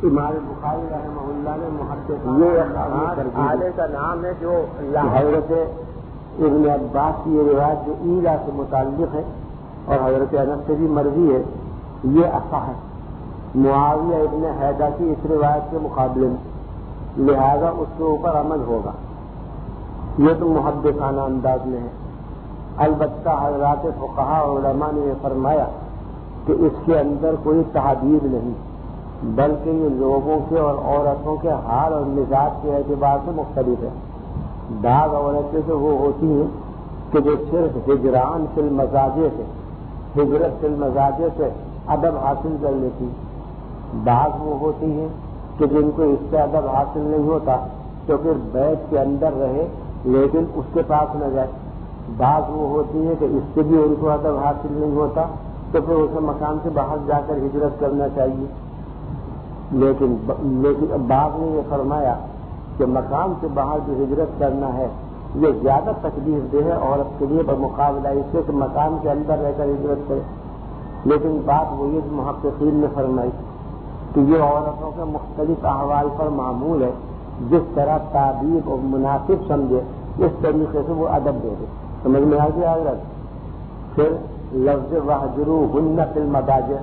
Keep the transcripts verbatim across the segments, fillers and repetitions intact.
امام بخاری رحمہ اللہ نے محدث یہ آلے کا نام ہے جو حضرت ابن عباس کی یہ روایت جو ایلا سے متعلق ہے اور حضرت انس سے بھی مروی ہے، یہ اصح ہے معاویہ ابن حیدہ کی اس روایت کے مقابلے میں، لہذا اس کے اوپر عمل ہوگا۔ یہ تو محدثانہ انداز میں ہے۔ البتہ حضرات فقہا علماء نے یہ فرمایا کہ اس کے اندر کوئی تحدید نہیں، بلکہ یہ لوگوں کے اور عورتوں کے حال اور مزاج کے اعتبار سے مختلف ہے۔ بعض عورتیں تو وہ ہوتی ہیں کہ جو صرف ہجران فی المزاجے سے ہجرت فی المزاجے سے ادب حاصل کر لیتی، بعض وہ ہوتی ہیں کہ جن کو اس سے ادب حاصل نہیں ہوتا تو پھر بیت کے اندر رہے لیکن اس کے پاس نہ جائے، بعض وہ ہوتی ہیں کہ اس سے بھی ان کو ادب حاصل نہیں ہوتا تو پھر اسے مکان سے باہر جا کر ہجرت کرنا چاہیے۔ لیکن لیکن بعض نے یہ فرمایا کہ مکان سے باہر جو ہجرت کرنا ہے یہ زیادہ تکلیف دہ ہے عورت کے لیے بمقابلہ اس سے کہ مکان کے اندر رہ کر ہجرت کرے۔ لیکن بات وہی محققین نے فرمائی کہ یہ عورتوں کے مختلف احوال پر معمول ہے، جس طرح تعبیر اور مناسب سمجھے اس طریقے سے وہ ادب دے دے۔ سمجھ میں آ گیا حضرت؟ پھر لفظ وَاهْجُرُوهُنَّ فِي الْمَضَاجِعِ،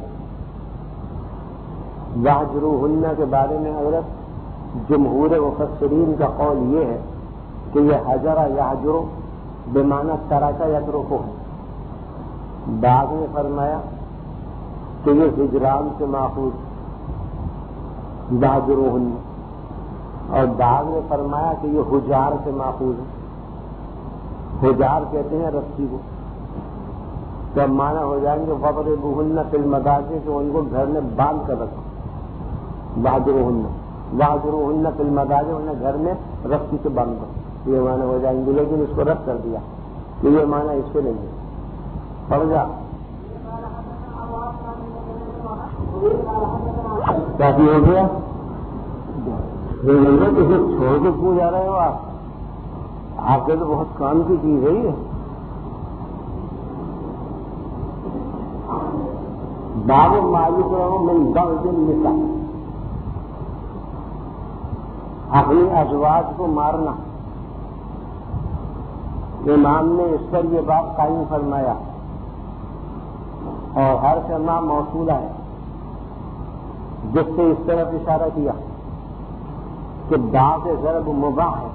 وَاهْجُرُوهُنَّ کے بارے میں حضرت جمہور مفسرین کا قول یہ ہے کہ یہ حجر یحجر بمعنی ترک یترکہ، بعض نے فرمایا کہ یہ ہجران سے ماخوذ وَاهْجُرُوهُنَّ، اور بعض نے فرمایا کہ یہ حجار سے ماخوذ ہے۔ حجار کہتے ہیں رسی کو، تو اب معنی ہو جائیں گے وَاضْرِبُوهُنَّ فِي الْمَضَاجِعِ کہ ان کو گھر میں باندھ کر رکھو، وَاهْجُرُوهُنَّ وَاهْجُرُوهُنَّ فِي الْمَضَاجِعِ انہیں گھر میں رسی سے باندھ کر، یہ معنی ہو جائیں گے، لیکن اس کو رد کر دیا کہ یہ معنی اس سے نہیں ہے۔ پڑھ جا کافی ہو گیا، کسی چھوڑ کے کیوں جا رہے ہو آپ؟ آپ کے تو بہت کام کی چیز ہے یہ۔ باب مالک رہو من ضرب النساء، اپنی ازواج کو مارنا۔ امام نے اس پر یہ بات قائم فرمایا اور ہر سما موصولہ ہے، جس سے اس طرف اشارہ کیا کہ بعض ضرب مباح ہے،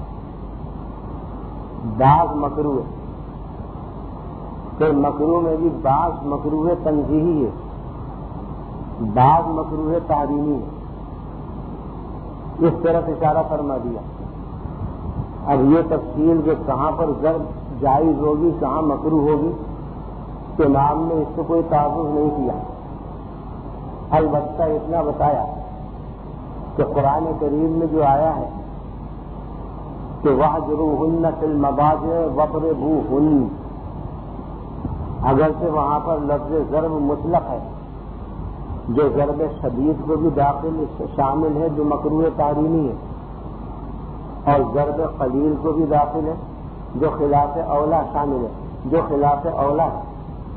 بعض مکروہ ہے، پھر مکروہ میں بھی بعض مکروہ تنزیہی ہے، بعض مکروہ تحریمی ہے، اس طرف اشارہ فرما دیا۔ اب یہ تفصیل کہ کہاں پر ضرب جائز ہوگی کہاں مکروہ ہوگی امام نے اس سے کوئی تعارف نہیں کیا، البتہ اتنا بتایا کہ قرآن کریم میں جو آیا ہے کہ وَاهْجُرُوهُنَّ فِي الْمَضَاجِعِ وَاضْرِبُوهُنَّ، اگرچہ وہاں پر لفظ ضرب مطلق ہے جو ضرب شدید کو بھی داخل شامل ہے جو مکروہ تحریمی ہے، اور ضرب قلیل کو بھی داخل ہے جو خلاف اولا شامل ہے جو خلاف اولا ہے،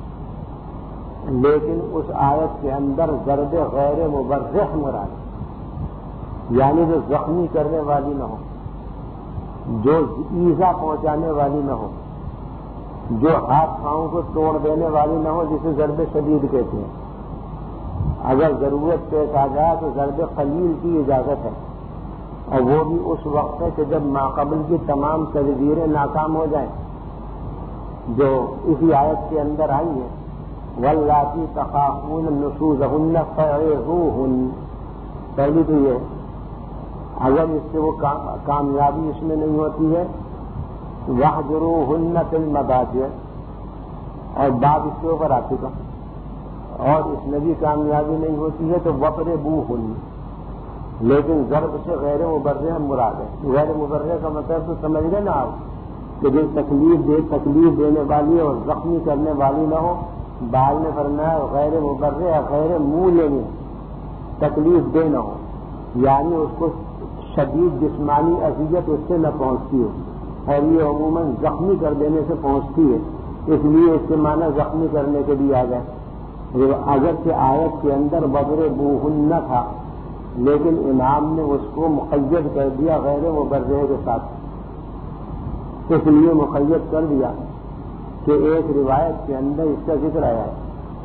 لیکن اس آیت کے اندر ضرب غیر مبرح مراد، یعنی جو زخمی کرنے والی نہ ہو، جو ایذا پہنچانے والی نہ ہو، جو ہاتھ پاؤں کو توڑ دینے والی نہ ہو، جسے ضرب شدید کہتے ہیں۔ اگر ضرورت پیش آ جائے تو ضرب قلیل کی اجازت ہے، اور وہ بھی اس وقت ہے کہ جب ماقبل کی تمام تدبیریں ناکام ہو جائیں، جو اسی آیت کے اندر آئی ہیں وَاللَّاتِي تَخَافُونَ نُشُوزَهُنَّ فَعِظُوهُنَّ، پہلی تو یہ اگر اس سے وہ کامیابی اس میں نہیں ہوتی ہے وَاهْجُرُوهُنَّ فِي الْمَضَاجِعِ، اور بات اس کے اوپر آ چکا، اور اس میں بھی کامیابی نہیں ہوتی ہے تو وَاضْرِبُوهُنَّ، لیکن ضرب سے غیر مبرح مراد ہے۔ غیر مبرح کا مطلب تو سمجھ گئے نا آپ کہ جو تکلیف دے تکلیف دینے والی اور زخمی کرنے والی نہ ہو، بعد میں فرمایا غیر مبرح غیر منہ لینے تکلیف دے نہ ہو، یعنی اس کو شدید جسمانی اذیت اس سے نہ پہنچتی ہو، اور یہ عموماً زخمی کر دینے سے پہنچتی ہے، اس لیے اس کے معنی زخمی کرنے کے بھی آ گئے۔ اگرچہ آیت کے اندر وَاضْرِبُوهُنَّ تھا، لیکن امام نے اس کو مقید کر دیا غیر مبرہ کے ساتھ. اس لیے مقید کر دیا کہ ایک روایت کے اندر اس کا ذکر آیا ہے،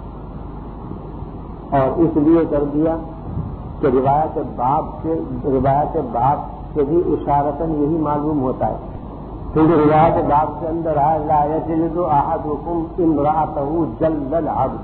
اور اس لیے کر دیا کہ روایت باب سے روایت باب سے بھی اشارتاً یہی معلوم ہوتا ہے، کیونکہ روایت باب کے اندر آیا لا یجلد احدکم امرأتہ جلد العبد.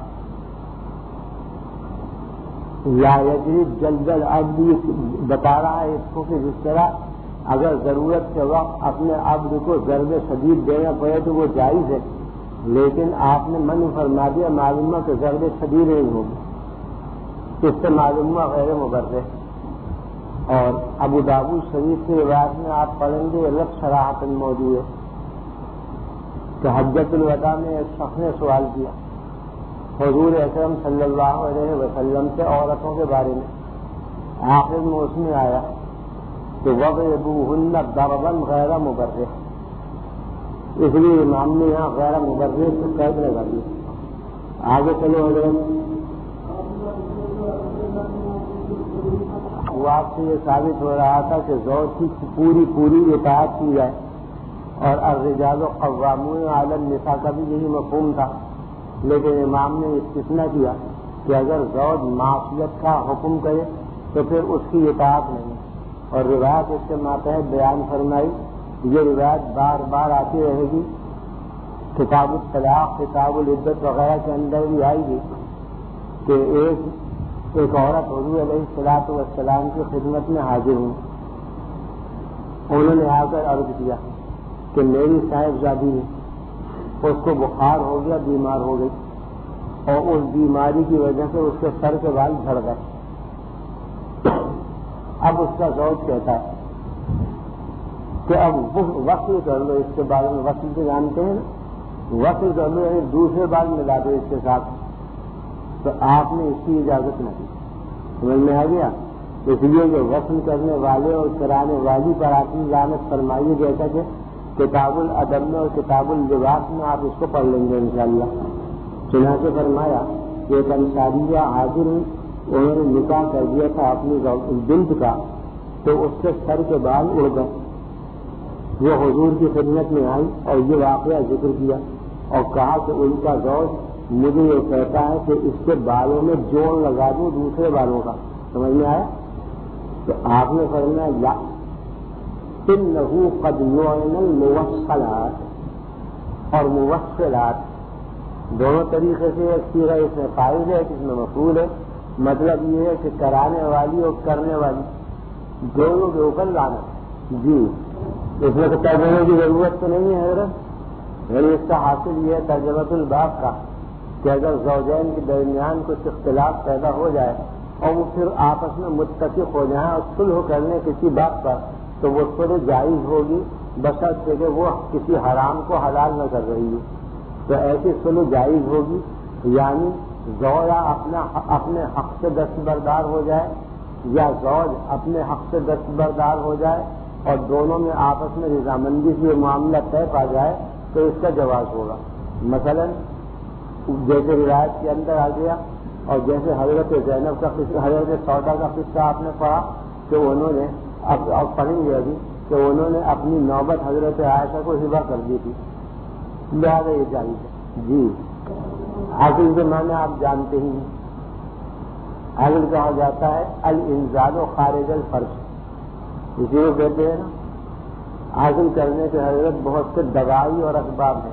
لا یجلد جلد العبد بتا رہا ہے اس کو کہ جس طرح اگر ضرورت کے وقت اپنے عبد کو ضرب شدید دینا پڑے تو وہ جائز ہے، لیکن آپ نے منع فرما دیا معلوم کہ ضرب شدید نہیں ہوگی، اس سے معلوم غیر مبرہ. اور ابو داؤد شریف کی روایت میں آپ پڑھیں گے الگ صراحت موجود ہے کہ حجۃ الوداع میں ایک شخص نے سوال کیا حضور اکرم صلی اللہ علیہ وسلم سے عورتوں کے بارے میں. آخر میں اس میں آیا کہ وَضْرِبُوهُنَّ ضَرْبًا غَيْرَ مُبَرِّحٍ، اس لیے امام نے یہاں غیر مبرح سے قید لگا دی. آگے چلو حضرت. آپ سے یہ ثابت ہو رہا تھا کہ زوج کی پوری پوری اطاعت کی جائے، اور الرجال قوامون علی النساء کا بھی یہی مفہوم تھا، لیکن امام نے استثناء کیا کہ اگر زوج معصیت کا حکم کرے تو پھر اس کی اطاعت نہیں. اور روایت اس کے ماتحت بیان فرمائی، یہ روایت بار بار آتی رہے گی، کتاب الطلاق کتاب العدت وغیرہ کے اندر بھی آئے گی کہ ایک ایک عورت حضور علیہ الصلوۃ والسلام کی خدمت میں حاضر ہوں. انہوں نے آ کر عرض کیا کہ میری صاحبزادی ہے، اس کو بخار ہو گیا، بیمار ہو گئی، اور اس بیماری کی وجہ سے اس کے سر کے بال جھڑ گئے. اب اس کا زوج کہتا ہے کہ اب وصل کر لو، اس کے بارے میں وصل سے جانتے ہیں نا، وصل کر لو یعنی دوسرے بال ملا دو اس کے ساتھ. تو آپ نے اس کی اجازت نہ دی. سمجھ میں آ گیا؟ اس لیے جو وصل کرنے والے اور کرانے والی پر آپ نے لعنت فرمائی، جیسا کہ کتاب الادب میں اور کتاب اللباس میں آپ اس کو پڑھ لیں گے انشاءاللہ. چنانچہ فرمایا کہ ایک انصاریہ حاضر ہوئی، انہوں نے نکاح کر دیا تھا اپنی بنت کا، تو اس کے سر کے بال اڑ گئے. وہ حضور کی خدمت میں آئی اور یہ واقعہ ذکر کیا اور کہا کہ ان کا زوج مجھے یہ کہتا ہے کہ اس کے بالوں میں جوڑ لگا دوں دوسرے بالوں کا. سمجھ میں آیا؟ تو آپ نے فرمایا لا انہ قد یعن الموصلات، اور موصلات دونوں طریقے سے ایک سیرہ اس میں فاعل ہے ایک اس میں مفعول ہے. مطلب یہ ہے کہ کرانے والی اور کرنے والی دونوں کے اوپر لعنت. جی اس میں ترجمے کی ضرورت تو نہیں ہے حضرت، یعنی اس کا حاصل یہ ہے ترجمۃ الباب کا کہ اگر زوجین کے درمیان کچھ اختلاف پیدا ہو جائے اور وہ پھر آپس میں متفق ہو جائیں اور صلح کرنے کسی بات پر، تو وہ صلح جائز ہوگی بشرطے کہ وہ کسی حرام کو حلال نہ کر رہی ہے. تو ایسی صلح جائز ہوگی، یعنی زوجہ اپنا اپنے حق سے دستبردار ہو جائے یا زوج اپنے حق سے دستبردار ہو جائے اور دونوں میں آپس میں رضامندی سے معاملہ طے پا جائے تو اس کا جواز ہوگا. مثلا جیسے روایت کے اندر آ گیا، اور جیسے حضرت زینب کا قصہ، حضرت سودا کا قصہ آپ نے پڑھا کہ انہوں نے اب اب پڑھیں گے ابھی کہ انہوں نے اپنی نوبت حضرت عائشہ کو ہبہ کر دی تھی، لہٰذا یہ جائز ہے. جی عقل کے معنی آپ جانتے ہی ہیں. عقل کہا جاتا ہے الانزال و خارج الفرج، اسی کو کہتے ہیں نا. عقل کرنے کے حضرت بہت سے دوائی اور اسباب ہیں،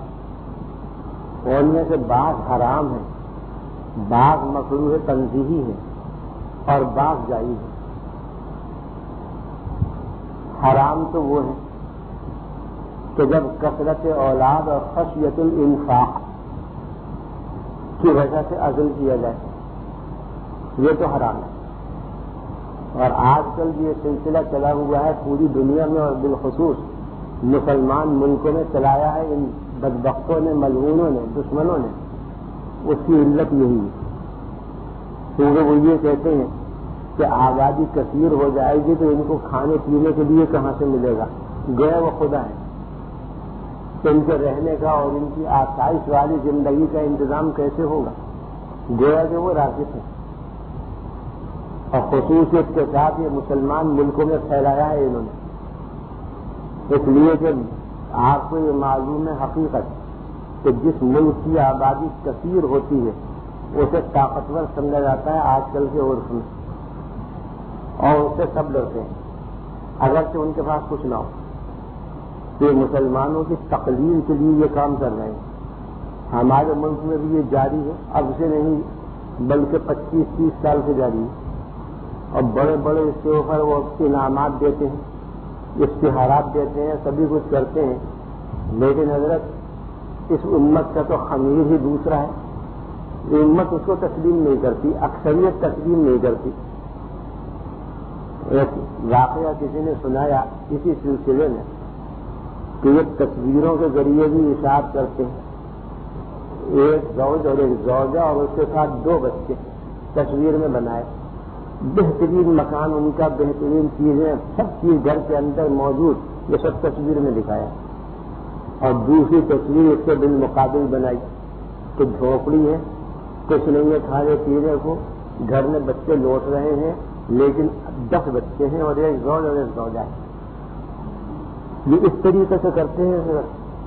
ان میں سے بعض حرام ہے، بعض مکروہ تنزیہی ہے اور بعض جائز ہے. حرام تو وہ ہے کہ جب کثرت اولاد اور خشیت الانفاق کی وجہ سے عزل کیا جائے، یہ تو حرام ہے. اور آج کل یہ سلسلہ چلا ہوا ہے پوری دنیا میں اور بالخصوص مسلمان ملکوں میں چلایا ہے ان بدبختوں نے، ملعونوں نے، دشمنوں نے. اس کی علت یہی ہے کیونکہ وہ یہ کہتے ہیں کہ آبادی کثیر ہو جائے گی تو ان کو کھانے پینے کے لیے کہاں سے ملے گا؟ گئے وہ خدا ہے، تو ان کے رہنے کا اور ان کی آسائش والی زندگی کا انتظام کیسے ہوگا؟ گویا کہ وہ رازق ہے. اور خصوصیت کے ساتھ یہ مسلمان ملکوں میں پھیلایا ہے انہوں نے، اس لیے کہ آپ کو یہ معلوم ہے حقیقت کہ جس ملک کی آبادی کثیر ہوتی ہے اسے طاقتور سمجھا جاتا ہے آج کل کے عرف میں، اور اس سے سب ڈرتے ہیں اگرچہ ان کے پاس کچھ نہ ہو. یہ مسلمانوں کی تقلیل کے لیے یہ کام کر رہے ہیں. ہمارے ملک میں بھی یہ جاری ہے، اب سے نہیں بلکہ پچیس تیس سال سے جاری ہے، اور بڑے بڑے اس کے اوپر وہ انعامات دیتے ہیں، اشتہارات دیتے ہیں، سبھی کچھ کرتے ہیں. لیکن حضرت اس امت کا تو خمیر ہی دوسرا ہے. یہ امت اس کو تسلیم نہیں کرتی، اکثریت تسلیم نہیں کرتی. ایک واقعہ کسی نے سنایا اسی سلسلے میں کہ یہ تصویروں کے ذریعے بھی اشاعت کرتے ہیں. ایک زوج اور ایک زوجہ اور اس کے ساتھ دو بچے تصویر میں بنائے، بہترین مکان ان کا، بہترین چیزیں، سب چیز گھر کے اندر موجود، یہ سب تصویر میں دکھایا. اور دوسری تصویر اس کے بالمقابل بنائی کہ جھونپڑی ہے، کچھ نہیں ہے کھانے پینے کو، گھر میں بچے لوٹ رہے ہیں لیکن دس بچے ہیں اور ایک زوج اور ایک زوجہ ہے. یہ اس طریقے سے کرتے ہیں.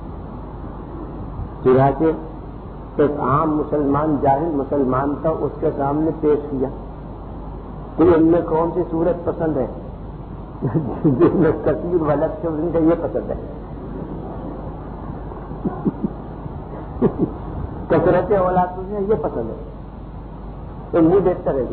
چنانچہ ایک عام مسلمان، جاہل مسلمان تھا، اس کے سامنے پیش کیا کہ ان میں کون سی صورت پسند ہے جس میں تصویر غلط سے ان کا یہ پسند ہے. کثرت اولاد تجھے یہ پسند ہے تو نہیں دیکھتا رہے گے.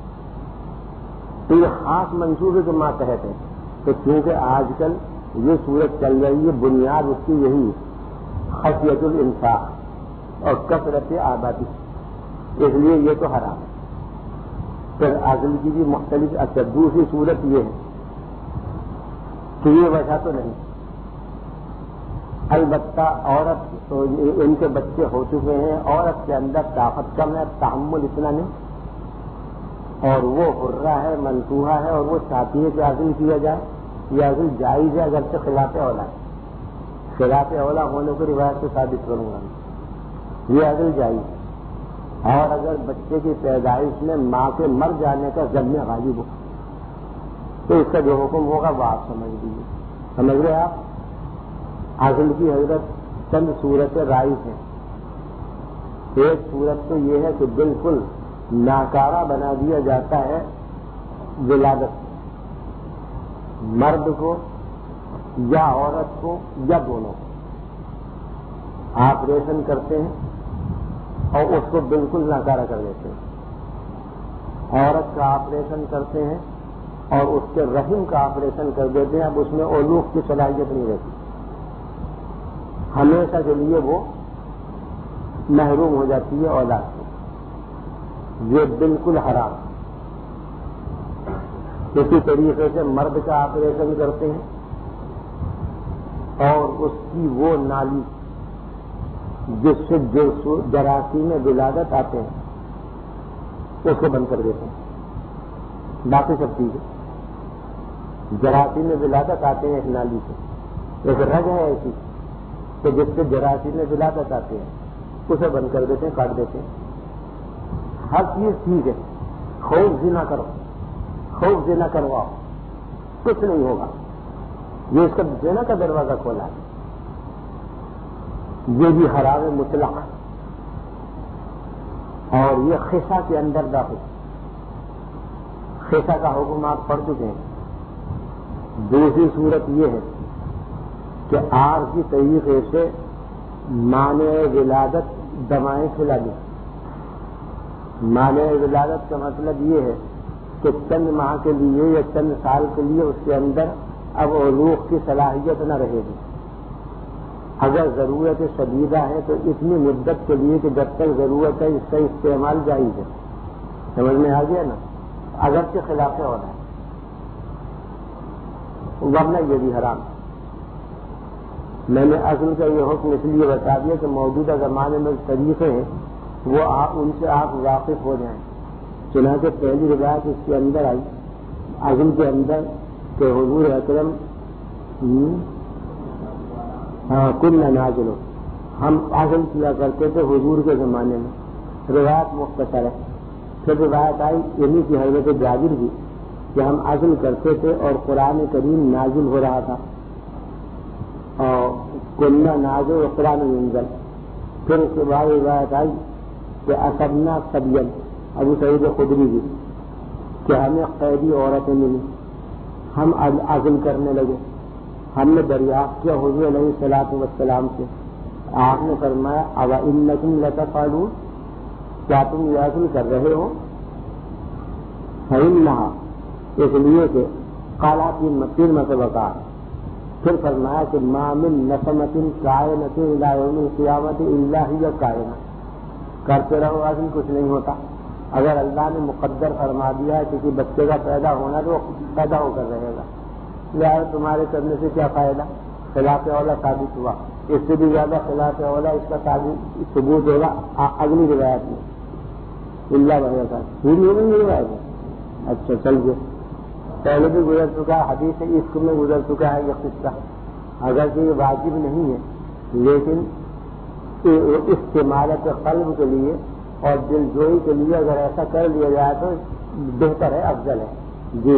تو یہ خاص منصوبے کے ماتحت ہے کہ کیونکہ آج کل یہ صورت چل رہی ہے، بنیاد اس کی یہی خشیت الانفاق اور کثرت آبادی، اس لیے یہ تو حرام ہے. پھر عقل کی بھی مختلف. اچھا دوسری صورت یہ ہے کہ یہ وجہ تو نہیں، البتہ عورت، ان کے بچے ہو چکے ہیں، عورت کے اندر طاقت کم ہے، تحمل اتنا نہیں، اور وہ حرہ ہے، منصوحہ ہے، اور وہ چاہتی ہے کہ عزل کیا جائے. یہ عزل جائز ہے اگرچہ خلاف اولا ہے. خلاف اولا ہونے کو روایت سے ثابت کروں گا. یہ عزل جائز ہے، اور اگر بچے کی پیدائش میں ماں کے مر جانے کا ضمن غالب ہو تو اس کا جو حکم ہوگا وہ آپ سمجھ لیجیے. سمجھ رہے آپ؟ عزل کی حضرت چند صورتیں رائج ہیں. ایک صورت تو یہ ہے کہ بالکل ناکارہ بنا دیا جاتا ہے ولادت، مرد کو یا عورت کو یا دونوں کو. آپریشن کرتے ہیں اور اس کو بالکل ناکارہ کر دیتے ہیں. عورت کا آپریشن کرتے ہیں اور اس کے رحم کا آپریشن کر دیتے ہیں. اب اس میں اولوق کی صلاحیت نہیں رہتی، ہمیشہ کے لیے وہ محروم ہو جاتی ہے اولاد سے. یہ بالکل حرام. اسی طریقے سے مرد کا آپریشن کرتے ہیں اور اس کی وہ نالی جس سے جو جراثیم ولادت آتے ہیں اس کو بند کر دیتے ہیں. باقی سب چیزیں جراثیم ولادت آتے ہیں ایک نالی سے، ایک رگ ہے ایسی کہ جس سے جراثیم ولادت آتے ہیں، اسے بند کر دیتے ہیں، کاٹ دیتے ہیں. ہر چیز ٹھیک ہے، خوف زنا کرو، خوف زنا کرواؤ، کچھ نہیں ہوگا. یہ اس کا زنا کا دروازہ کھولا ہے. یہ بھی حرام مطلق اور یہ خصا کے اندر داخل. خصا کا حکم آپ پڑھ چکے ہیں. دوسری صورت یہ ہے کہ عارضی طریقے سے مانع ولادت دوائیں کھلا دیں. مانع ولادت کا مطلب یہ ہے کہ چند ماہ کے لیے یا چند سال کے لیے اس کے اندر اب علوق کی صلاحیت نہ رہے گی. اگر ضرورت شدیدہ ہے تو اتنی مدت کے لیے کہ جب تک ضرورت ہے اس کا استعمال جائز ہے. سمجھ میں آ گیا نا؟ اگرچہ خلاف ہونا ہے، ورنہ یہ بھی حرام. میں نے اصل کا یہ حکم اس لیے بتا دیا کہ موجودہ زمانے میں طریقے ہیں وہ آپ ان سے آپ واقف ہو جائیں. چنانچہ پہلی روایت اس کے اندر آئی عزم کے اندر کہ حضور اکرم ہاں کل نازلو، ہم عزم کیا کرتے تھے حضور کے زمانے میں. روایت مختصر ہے پھر روایت آئی انہیں کی حضرت جابر کی کہ ہم عزل کرتے تھے اور قرآن کریم نازل ہو رہا تھا اور کننا نازل و قرآن منزل. پھر اس کے بعد روایت آئی کہ اصبنا سبین ابو سعید خدری کی کہ ہمیں قیدی عورتیں ملی, ہم عزل کرنے لگے. ہم نے دریافت کیا حضور علیہ الصلوۃ والسلام سے, آپ نے فرمایا اب انکم لتفعلون, کیا تم یہ عزل کر رہے ہو؟ فإنہا, اس لیے کہ قالا تین مرتبہ کہا. پھر فرمایا کہ ما من نسمۃ کائنۃ الی یوم القیامۃ الا ہی کائنہ, کرتے رہو عزل کچھ نہیں ہوتا. اگر اللہ نے مقدر فرما دیا ہے کسی بچے کا پیدا ہونا تو وہ پیدا ہو کر رہے گا, لہٰذا تمہارے کرنے سے کیا فائدہ؟ خلاف اولا ثابت ہوا, اس سے بھی زیادہ خلاف اولا اس کا ثبوت ہوگا اگلی روایت میں. اللہ بھائی کا پوری ہو گئی روایت ہے. اچھا چل گئے, پہلے بھی گزر چکا ہے, حدیث عشق میں گزر چکا ہے یہ قصہ. اگرچہ یہ واجب نہیں ہے لیکن استعمالت قلب کے لیے اور دل جوئی کے لیے اگر ایسا کر لیا جائے تو بہتر ہے, افضل ہے. جی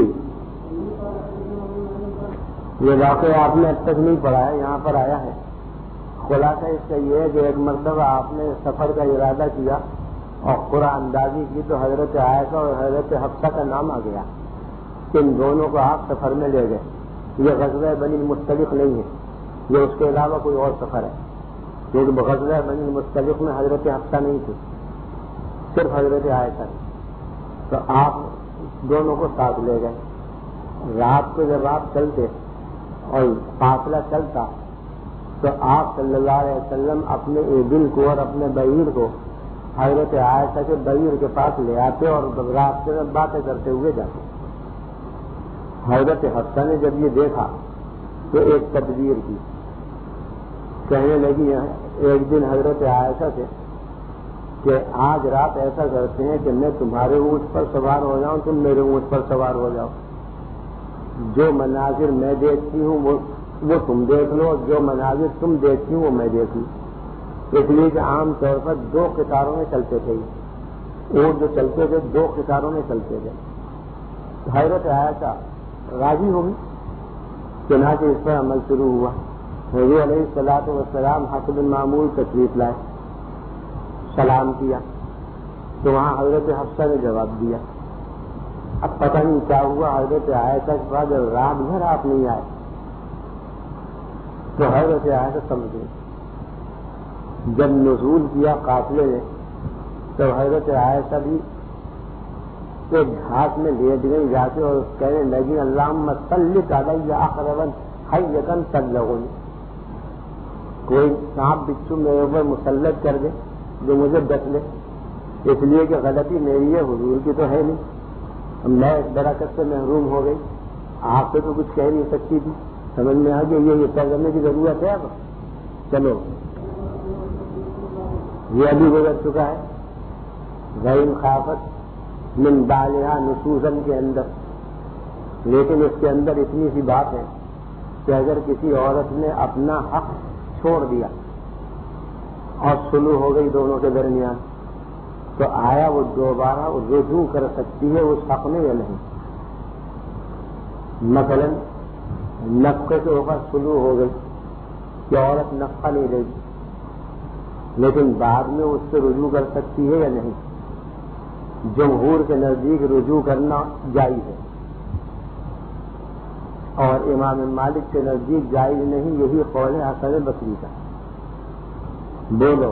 یہ واقعہ آپ نے اب تک نہیں پڑھا ہے, یہاں پر آیا ہے. خلاصہ اس کا یہ ہے کہ ایک مرتبہ آپ نے سفر کا ارادہ کیا اور قرآن اندازی کی تو حضرت عائشہ اور حضرت حفصہ کا نام آ گیا. ان دونوں کو آپ سفر میں لے گئے. یہ غزوہ بنی المصطلق نہیں ہے, یہ اس کے علاوہ کوئی اور سفر ہے, کیونکہ غزوہ بنی المصطلق میں حضرت حفصہ نہیں تھی, صرف حضرت عائشہ. تو آپ دونوں کو ساتھ لے گئے. رات کو جب آپ چلتے اور قافلہ چلتا تو آپ صلی اللہ علیہ وسلم اپنے ابل کو اور اپنے بعیر کو حضرت عائشہ کے بعیر کے پاس لے آتے اور راستے میں باتیں کرتے ہوئے جاتے. حضرت حفصہ نے جب یہ دیکھا تو ایک تدبیر کی, کہنے لگی ایک دن حضرت عائشہ سے کہ آج رات ایسا کرتے ہیں کہ میں تمہارے اونٹ پر سوار ہو جاؤں, تم میرے اونٹ پر سوار ہو جاؤ. جو مناظر میں دیکھتی ہوں وہ وہ تم دیکھ لو, جو مناظر تم دیکھتی ہوں وہ میں دیکھ لوں. اس لیے کہ عام طور پر دو قطاروں میں چلتے تھے, اونٹ جو چلتے تھے دو قطاروں میں چلتے تھے. حضرت عائشہ راضی ہوگی, چنانچہ اس پر عمل شروع ہوا. حضور علیہ الصلوۃ والسلام حسب المعمول تشریف لائے, سلام کیا تو وہاں حضرت حفصہ نے جواب دیا. اب پتہ نہیں کیا ہوا, حضرت عائشہ کے بعد رات بھر آپ نہیں آئے تو حضرت عائشہ سمجھ گئی. جب نزول کیا قافلے نے تو حضرت عائشہ بھی ایک گھاس میں لیٹ گئی جا کے اور کہنے لگی اللہم سلط علی اقربا حیۃ تبلغنی, کوئی سانپ بچھو میرے اوپر مسلط کر دے جو مجھے ڈس لے. اس لیے کہ غلطی میری ہے, حضور کی تو ہے نہیں. میں ایک برکت سے محروم ہو گئی, آپ سے تو کچھ کہہ نہیں سکتی تھی. سمجھ میں آ گیا یہ طے کرنے کی ضرورت ہے. اب چلو یہ ابھی گزر چکا ہے. غیر خافت من بالہا نشوزن کے اندر, لیکن اس کے اندر اتنی سی بات ہے کہ اگر کسی عورت نے اپنا حق چھوڑ دیا اور سلو ہو گئی دونوں کے درمیان تو آیا وہ دوبارہ رجوع کر سکتی ہے اس حق میں یا نہیں. مثلا نفقے کے اوپر سلو ہو گئی کہ عورت نفقہ نہیں دے گی, لیکن بعد میں اس سے رجوع کر سکتی ہے یا نہیں. جمہور کے نزدیک رجوع کرنا جائز ہے اور امام مالک کے نزدیک جائز نہیں. یہی قول ہے حسن بصری کا. بولو.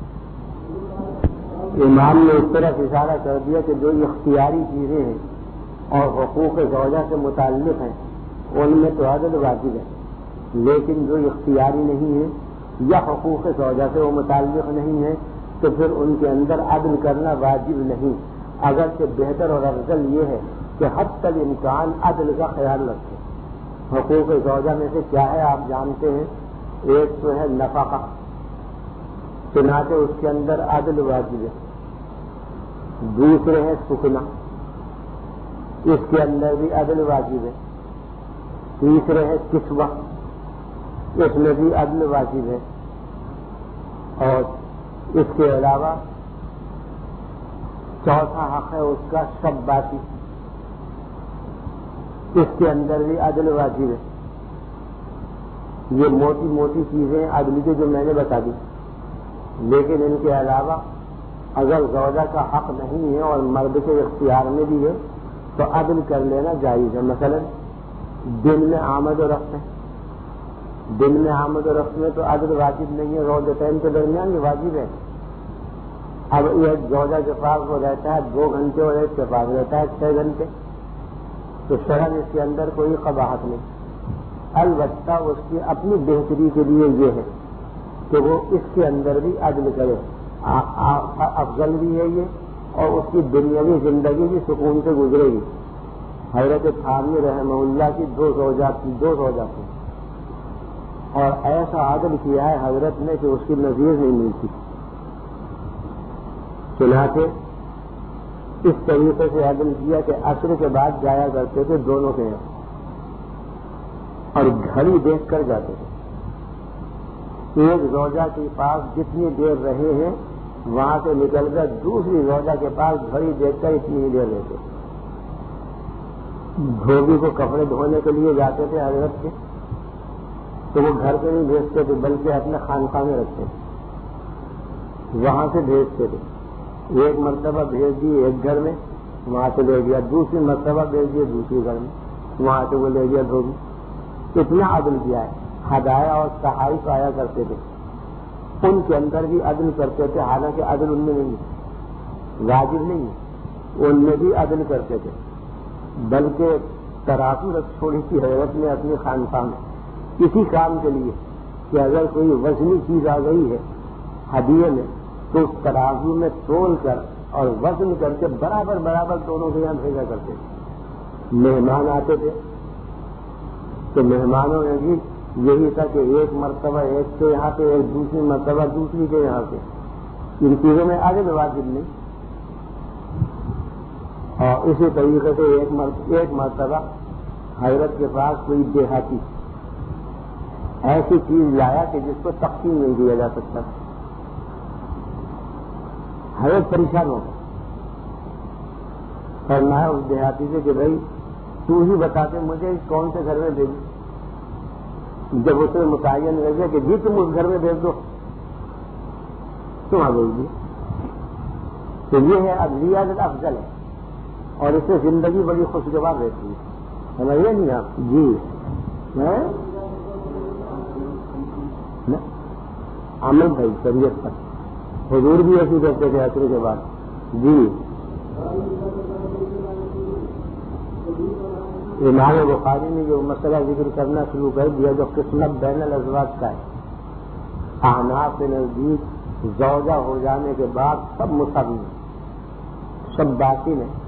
امام نے اس طرح اشارہ کر دیا کہ جو اختیاری چیزیں ہیں اور حقوق زوجہ سے متعلق ہیں ان میں تو عدل واجب ہے, لیکن جو اختیاری نہیں ہے یا حقوق زوجہ سے وہ متعلق نہیں ہے تو پھر ان کے اندر عدل کرنا واجب نہیں. اگرچہ بہتر اور افضل یہ ہے کہ حد تک امکان عدل کا خیال رکھیں. حقوق زوجہ میں سے کیا ہے آپ جانتے ہیں, ایک تو ہے نفقہ, چنانچہ اس کے اندر عدل واجب ہے. دوسرے ہیں سکنا, اس کے اندر بھی عدل واجب ہے. تیسرے ہے کسوہ, اس میں بھی عدل واجب ہے. اور اس کے علاوہ چوتھا حق ہے اس کا شب باتی، اس کے اندر بھی عدل واجب ہے۔ یہ موٹی موٹی چیزیں عدل کی جو میں نے بتا دی، لیکن ان کے علاوہ اگر زوجہ کا حق نہیں ہے اور مرد کے اختیار میں بھی ہے تو عدل کر لینا جائز ہے۔ مثلا دن میں آمد و رفت ہے، دن میں آمد و رفت میں تو عدل واجب نہیں ہے، روزتین کے درمیان یہ واجب ہے۔ اب ایک زوجہ کے پاس وہ رہتا ہے دو گھنٹے اور ایک کے پاس رہتا ہے چھ گھنٹے، تو شرعاً اس کے اندر کوئی قباحت نہیں، البتہ اس کی اپنی بہتری کے لیے یہ ہے کہ وہ اس کے اندر بھی عدل کرے، افضل بھی ہے یہ، اور اس کی دنیاوی زندگی بھی سکون سے گزرے گی۔ حضرت تھانوی رحمہ اللہ کی دو زوجات کی دو زوجات تھیں اور ایسا عدل کیا ہے حضرت نے کہ اس کی نظیر نہیں ملتی۔ چنانچہ اس طریقے سے عدل کیا کہ عصر کے بعد جایا کرتے تھے دونوں کے یہاں اور گھڑی دیکھ کر جاتے تھے، ایک زوجہ کے پاس جتنی دیر رہے ہیں وہاں سے نکل کر دوسری زوجہ کے پاس گھڑی دیکھ کر اتنی ہی دیر رہتے۔ دھوبی کو کپڑے دھونے کے لیے جاتے تھے حضرت کے تو وہ گھر پہ نہیں بھیجتے تھے بلکہ اپنے خانقاہ میں رکھتے تھے، وہاں سے بھیجتے تھے۔ ایک مرتبہ بھیج دی ایک گھر میں، وہاں سے لے گیا، دوسری مرتبہ بھیج دیے دوسری گھر میں، وہاں سے وہ لے گیا دھوبی۔ اتنا عدل کیا ہے۔ ہدایہ اور تحائف آیا کرتے تھے، ان کے اندر بھی عدل کرتے تھے، حالانکہ عدل ان میں نہیں ہے، واجب نہیں ہے، ان میں بھی عدل کرتے تھے، بلکہ ترازو رکھ چھوڑی تھی حضرت نے اپنی خانقاہ میں اسی کام کے لیے کہ اگر کوئی وزنی چیز آ گئی ہے ہدیے میں تو اس ترازو میں تول کر اور وزن کر کے برابر برابر دونوں کے یہاں بھیجا کرتے تھے۔ مہمان آتے تھے تو مہمانوں میں بھی یہی تھا کہ ایک مرتبہ ایک کے یہاں سے ایک دوسری مرتبہ دوسری کے یہاں سے، ان چیزوں میں آگے بھی واجب نہیں۔ اور اسی طریقے سے ایک مرتبہ, ایک مرتبہ حضرت کے پاس کوئی دیہاتی ایسی چیز لایا کہ جس کو تقسیم نہیں دیا جا سکتا، حضرت پریشان ہو گئے، فرمایا اس دیہاتی سے کہ بھائی تو ہی بتا دے مجھے کون سے گھر میں بھیجوں۔ جب اسے متعین رہ گیا کہ جی تم اس گھر میں بھیج دو تم آ گئی جی، تو یہ ہے عدلیت افضل ہے اور اس سے زندگی بڑی خوشگوار رہتی ہے، سمجھیے نہیں آپ جی۔ عمل بھائی شریعت پر حضور بھی ایسی کرتے تھے عصر کے بعد جی۔ امام بخاری نے جو مسئلہ ذکر کرنا شروع کر دیا جو قسمت بین الازواج کا ہے، احناف کے نزدیک زوجہ ہو جانے کے بعد سب مساوی ہیں، سب باطل ہیں،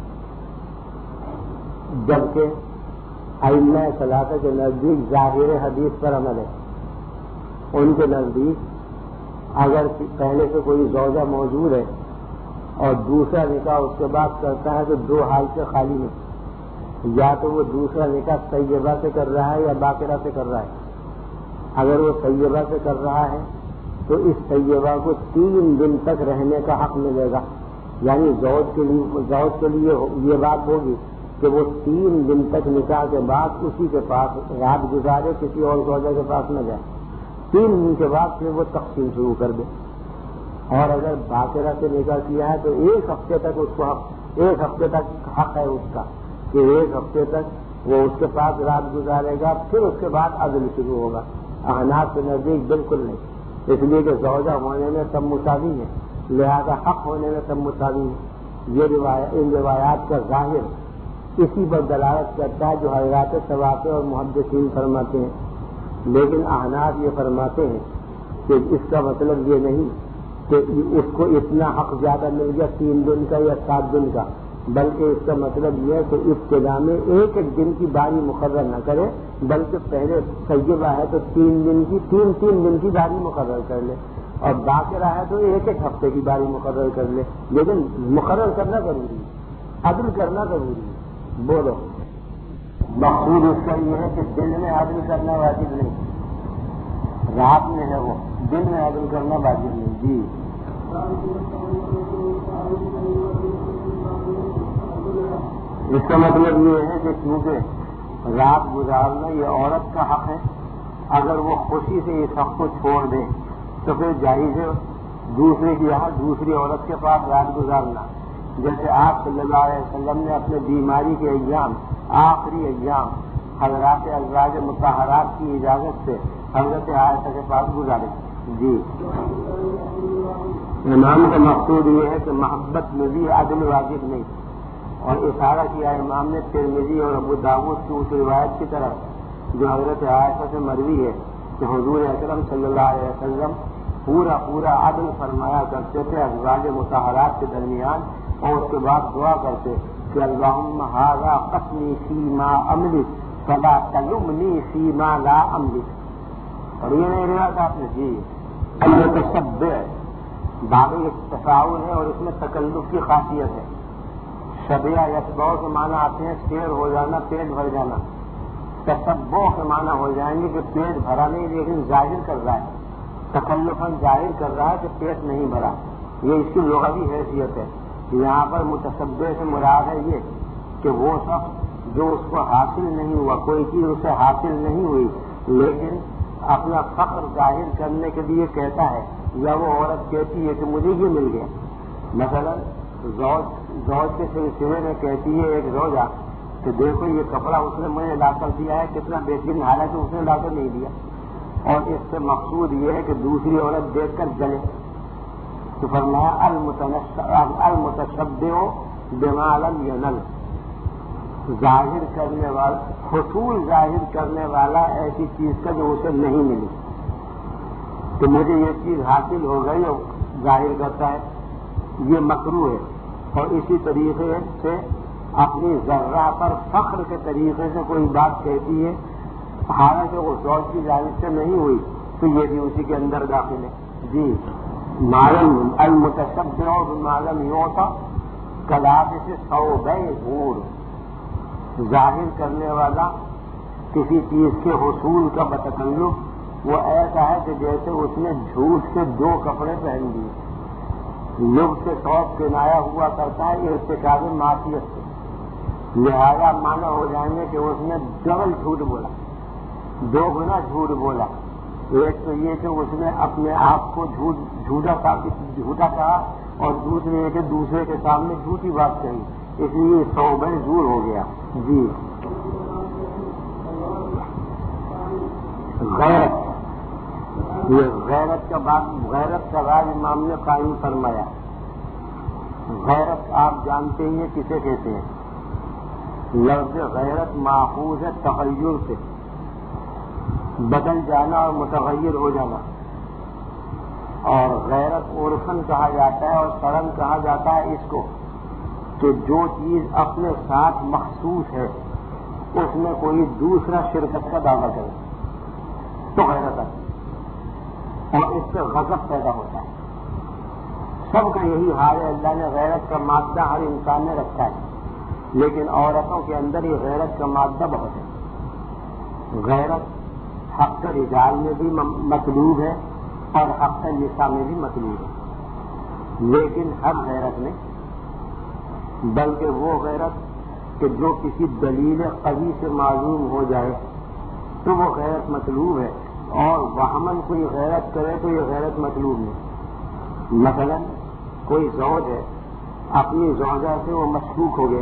جبکہ ائمہ ثلاثہ کے نزدیک ظاہر حدیث پر عمل ہے۔ ان کے نزدیک اگر پہلے سے کوئی زوجہ موجود ہے اور دوسرا نکاح اس کے بعد کرتا ہے تو دو حال سے خالی نہیں، یا تو وہ دوسرا نکاح طیبہ سے کر رہا ہے یا باقرہ سے کر رہا ہے۔ اگر وہ طیبہ سے کر رہا ہے تو اس طیبہ کو تین دن تک رہنے کا حق ملے گا، یعنی زوج کے لیے زوج کے لیے یہ بات ہوگی کہ وہ تین دن تک نکاح کے بعد اسی کے پاس رات گزارے، کسی اور زوجہ کے پاس نہ جائے، تین دن کے بعد پھر وہ تقسیم شروع کر دے۔ اور اگر باقرہ سے نکاح کیا ہے تو ایک ہفتے تک اس کو حق ایک ہفتے تک حق ہے اس کا کہ ایک ہفتے تک وہ اس کے پاس رات گزارے گا، پھر اس کے بعد عدل شروع ہوگا۔ احناف کے نزدیک بالکل نہیں، اس لیے کہ زوجہ ہونے میں سب مساوی ہیں، لہذا حق ہونے میں سب مساوی ہیں۔ یہ روایت ان روایات کا ظاہر اسی پر دلالت کرتا ہے جو حضرات سواقع اور محدثین فرماتے ہیں، لیکن احناف یہ فرماتے ہیں کہ اس کا مطلب یہ نہیں کہ اس کو اتنا حق زیادہ مل گیا تین دن کا یا سات دن کا، بلکہ اس کا مطلب یہ ہے کہ ابتدا میں ایک ایک دن کی باری مقرر نہ کرے، بلکہ پہلے طیبہ ہے تو تین دن کی تین تین دن کی باری مقرر کر لے، اور باقرہ ہے تو ایک ایک ہفتے کی باری مقرر کر لے، لیکن مقرر کرنا ضروری ہے، عدل کرنا ضروری ہے۔ بولو مقصود اس کا یہ ہے کہ دن میں عدل کرنا واجب نہیں، رات میں ہے وہ، دن میں عدل کرنا واجب نہیں جی۔ اس کا مطلب یہ ہے کہ کیونکہ رات گزارنا یہ عورت کا حق ہے، اگر وہ خوشی سے اس حق کو چھوڑ دے تو پھر جائز ہے دوسرے کی یہاں دوسری عورت کے پاس رات گزارنا. جیسے آپ صلی اللہ علیہ وسلم نے اپنے بیماری کے ایام، آخری ایام حضرات ازواج مطہرات کی اجازت سے حضرت عائشہ کے پاس گزارے. جی امام کا مقصود یہ ہے کہ محبت میں بھی عدل واجب نہیں، اور اشارہ کیا امام نے ترمذی اور ابو داؤد کی اس روایت کی طرف جو حضرت عائشہ سے مروی ہے کہ حضور اکرم صلی اللہ علیہ وسلم پورا پورا عدل فرمایا کرتے تھے ازواج مطہرات کے درمیان، اور اس کے بعد دعا کرتے کہ اللہم ھذا قسمی فیما املک فلا تلمنی فیما لا املک. اور یہ نہیں روایت آپ نے جی المتصبع باب تفاعل ہے اور اس میں تکلف کی خاصیت ہے. شبیہ یتبع کے معنی آتے ہیں شیر ہو جانا، پیٹ بھر جانا. تشبع کے معنی ہو جائیں گے کہ پیٹ بھرا نہیں لیکن ظاہر کر رہا ہے، تکلفاً ظاہر کر رہا ہے کہ پیٹ نہیں بھرا. یہ اس کی لغوی حیثیت ہے. یہاں پر متصبع سے مراد ہے یہ کہ وہ شخص جو اس کو حاصل نہیں ہوا، کوئی چیز اسے حاصل نہیں ہوئی لیکن اپنا فخر ظاہر کرنے کے لیے کہتا ہے، یا وہ عورت کہتی ہے کہ مجھے یہ مل گیا. مثلا زوج زوج کے سلسلے میں کہتی ہے ایک زوجہ کہ دیکھو یہ کپڑا اس نے مجھے لا کر دیا ہے، کتنا بہترین، حالانکہ اس نے لا کر نہیں دیا. اور اس سے مقصود یہ ہے کہ دوسری عورت دیکھ کر جلے. تو فرمایا المتشبع بما لم ینل، ظاہر کرنے والا، حصول ظاہر کرنے والا ایسی چیز کا جو اسے نہیں ملی. تو مجھے یہ چیز حاصل ہو گئی اور ظاہر کرتا ہے، یہ مکروہ ہے. اور اسی طریقے سے اپنی ذرہ پر فخر کے طریقے سے کوئی بات کہتی ہے حالانکہ وہ زوج کی جانب سے نہیں ہوئی تو یہ بھی اسی کے اندر داخل ہے. جی معلوم المتشبع بمعلوم یوتا کلابس ثوبِ غور، ظاہر کرنے والا کسی چیز کے حصول کا بتکلف وہ ایسا ہے کہ جیسے اس نے جھوٹ سے دو کپڑے پہن دیے. لب سے شوق کنایا ہوا کرتا ہے ارتکاب معصیت سے، لہذا معنی ہو جائیں گے کہ اس نے ڈبل جھوٹ بولا، دو گنا جھوٹ بولا. ایک تو یہ کہ اس نے اپنے آپ کو جھوٹ جھوٹا جھوٹا کہا، اور دوسرے یہ کہ دوسرے کے سامنے جھوٹی بات کہی، اس لیے ثوبِ زور ہو گیا. جی غیرت، یہ غیرت کا بات، غیرت کا راز امام نے قائم فرمایا. غیرت آپ جانتے ہی ہیں کسے کہتے ہیں. لفظ غیرت ماخوذ ہے تغیر سے، بدل جانا اور متغیر ہو جانا. اور غیرت عرفاً کہا جاتا ہے اور شرعاً کہا جاتا ہے اس کو کہ جو چیز اپنے ساتھ مخصوص ہے اس میں کوئی دوسرا شرکت کا دعویٰ کرے تو غیرت ہے، اور اس سے غضب پیدا ہوتا ہے. سب کا یہی حال ہے. اللہ نے غیرت کا مادہ ہر انسان نے رکھا ہے، لیکن عورتوں کے اندر یہ غیرت کا مادہ بہت ہے. غیرت حق رجال میں بھی مطلوب ہے اور حق نساء میں بھی مطلوب ہے، لیکن ہر غیرت میں، بلکہ وہ غیرت کہ جو کسی دلیل قوی سے معلوم ہو جائے تو وہ غیرت مطلوب ہے، اور وہمن کوئی غیرت کرے تو یہ غیرت مطلوب نہیں. مثلا کوئی زوج ہے، اپنی زوجہ سے وہ مشکوک ہو گیا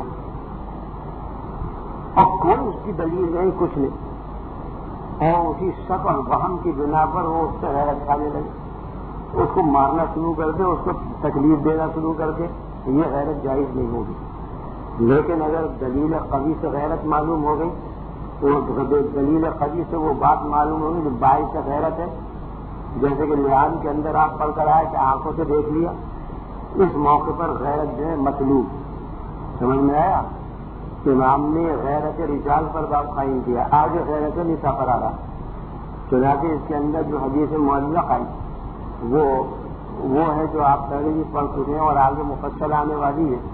اور کوئی اس کی دلیل نہیں، کچھ نہیں، اور اسی شک اور وہم کی بنا پر وہ اس سے غیرت کھانے لگے، اس کو مارنا شروع کر دے، اس کو تکلیف دینا شروع کر دے، یہ غیرت جائز نہیں ہوگی. لیکن اگر دلیل قوی سے غیرت معلوم ہو گئی تو دلیل قوی سے وہ بات معلوم ہوگی جو باعث سے غیرت ہے. جیسے کہ لیان کے اندر آپ پڑھ کر آئے کہ آنکھوں سے دیکھ لیا، اس موقع پر غیرت جو ہے مطلوب. سمجھ میں آیا؟ امام نے غیرت رجال پر بات قائم کیا، آگے غیرت نساء پر آ رہا. چنانچہ اس کے اندر جو حدیث معلق آئی وہ وہ ہے جو آپ پہلے بھی پڑھ چکے ہیں اور آگے مفصل آنے والی ہے.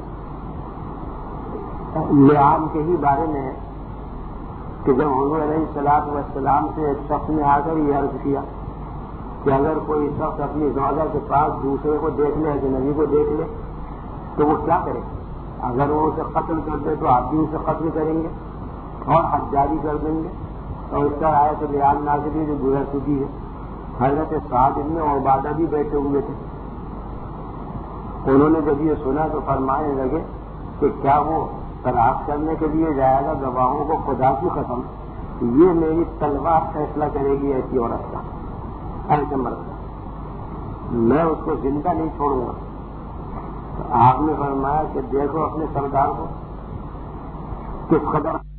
لیان کے ہی بارے میں ہے کہ جب حضور علیہ الصلوۃ والسلام سے ایک شخص نے آ کر یہ عرض کیا کہ اگر کوئی شخص اپنی زوجہ کے پاس دوسرے کو دیکھ لے، اجنبی کو دیکھ لے تو وہ کیا کرے؟ اگر وہ اسے قتل کر دے تو آپ بھی اسے قتل کریں گے اور حد جاری کر دیں گے. اور اس طرح آئے تو بیان نازلی جو گزر چکی ہے. حضرت سعد ابن عبادہ بھی بیٹھے ہوئے تھے. انہوں نے جب یہ سنا تو فرمانے لگے کہ کیا وہ تلاش کرنے کے لیے جائے گا گواہوں کو؟ خدا کی قسم یہ میری تلوار فیصلہ کرے گی ایسی عورت کا، ایسے مرد کا، میں اس کو زندہ نہیں چھوڑوں گا. تو آپ نے فرمایا کہ دیکھو اپنے سردار کو کس قدر